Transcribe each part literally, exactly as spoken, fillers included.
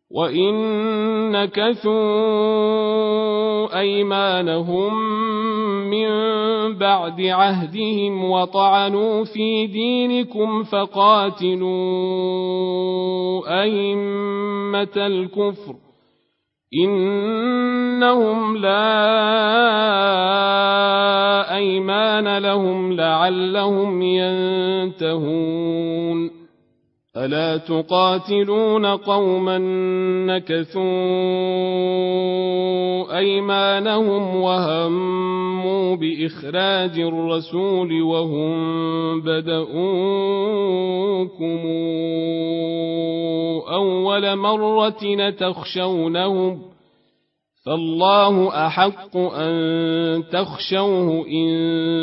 وإن نكثوا أيمانهم من بعد عهدهم وطعنوا في دينكم فقاتلوا أئمة الكفر إنهم لا أيمان لهم لعلهم ينتهون ألا تقاتلون قوما نكثوا أيمانهم وهموا بإخراج الرسول وهم بدؤوكم أول مرة تخشونهم فالله أحق أن تخشوه إن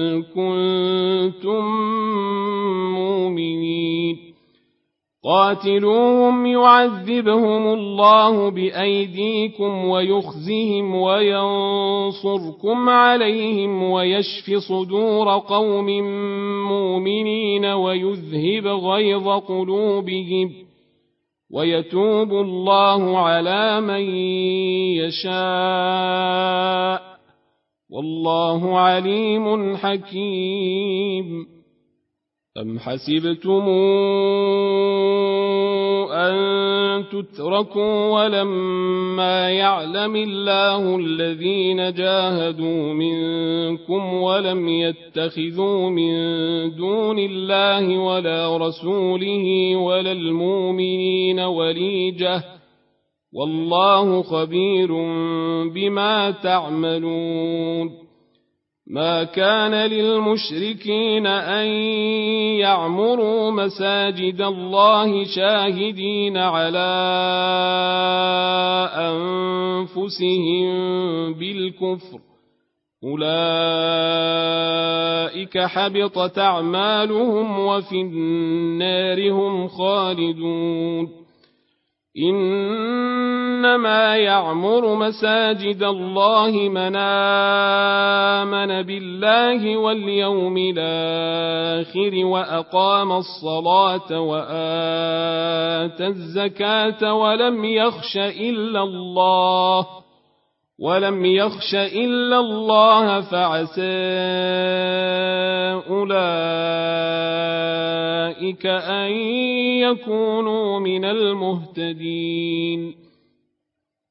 كنتم مؤمنين قاتلوهم يعذبهم الله بأيديكم ويخزهم وينصركم عليهم ويشف صدور قوم مؤمنين ويذهب غيظ قلوبهم ويتوب الله على من يشاء والله عليم حكيم أم حسبتم أن تتركوا ولما يعلم الله الذين جاهدوا منكم ولم يتخذوا من دون الله ولا رسوله ولا المؤمنين وليجة والله خبير بما تعملون ما كان للمشركين أن يعمروا مساجد الله شاهدين على أنفسهم بالكفر أولئك حبطت أعمالهم وفي النار هم خالدون إنما يعمر مساجد الله من آمن بالله واليوم الآخر وأقام الصلاة وآتى الزكاة ولم يخش إلا الله ولم يخش إلا الله فعسى أولئك أن يكونوا من المهتدين